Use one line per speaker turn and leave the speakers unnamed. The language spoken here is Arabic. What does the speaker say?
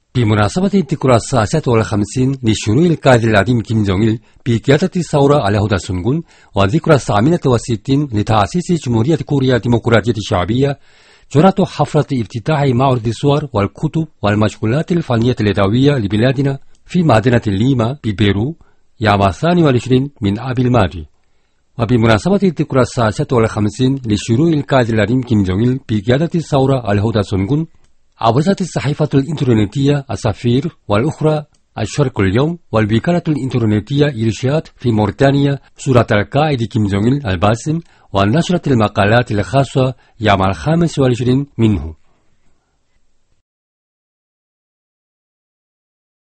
بمناسبة الذكرى 59 لشروع القائد العظيم كيم جونغ إل بقيادة الثورة على هدى سنغون، وذكرى 68 لتأسيس جمهورية كوريا الديمقراطية الشعبية، جرت حفلة افتتاح معرض الصور والكتب والمشغولات الفنية اليدوية لبلادنا في مدينة ليما ببيرو يوم 22 من آب الماضي. وبمناسبة الذكرى 59 لشروع القائد العظيم كيم جونغ إل بقيادة الثورة على هدى سنغون، أبرزت الصحيفة الإنترنتية السفير والأخرى الشرق اليوم والوكالة الإنترنتية إرشاد في موريتانيا صورة القائد كيم جونغ إل الباسم، ونشرت المقالات الخاصة يوم 25 منه.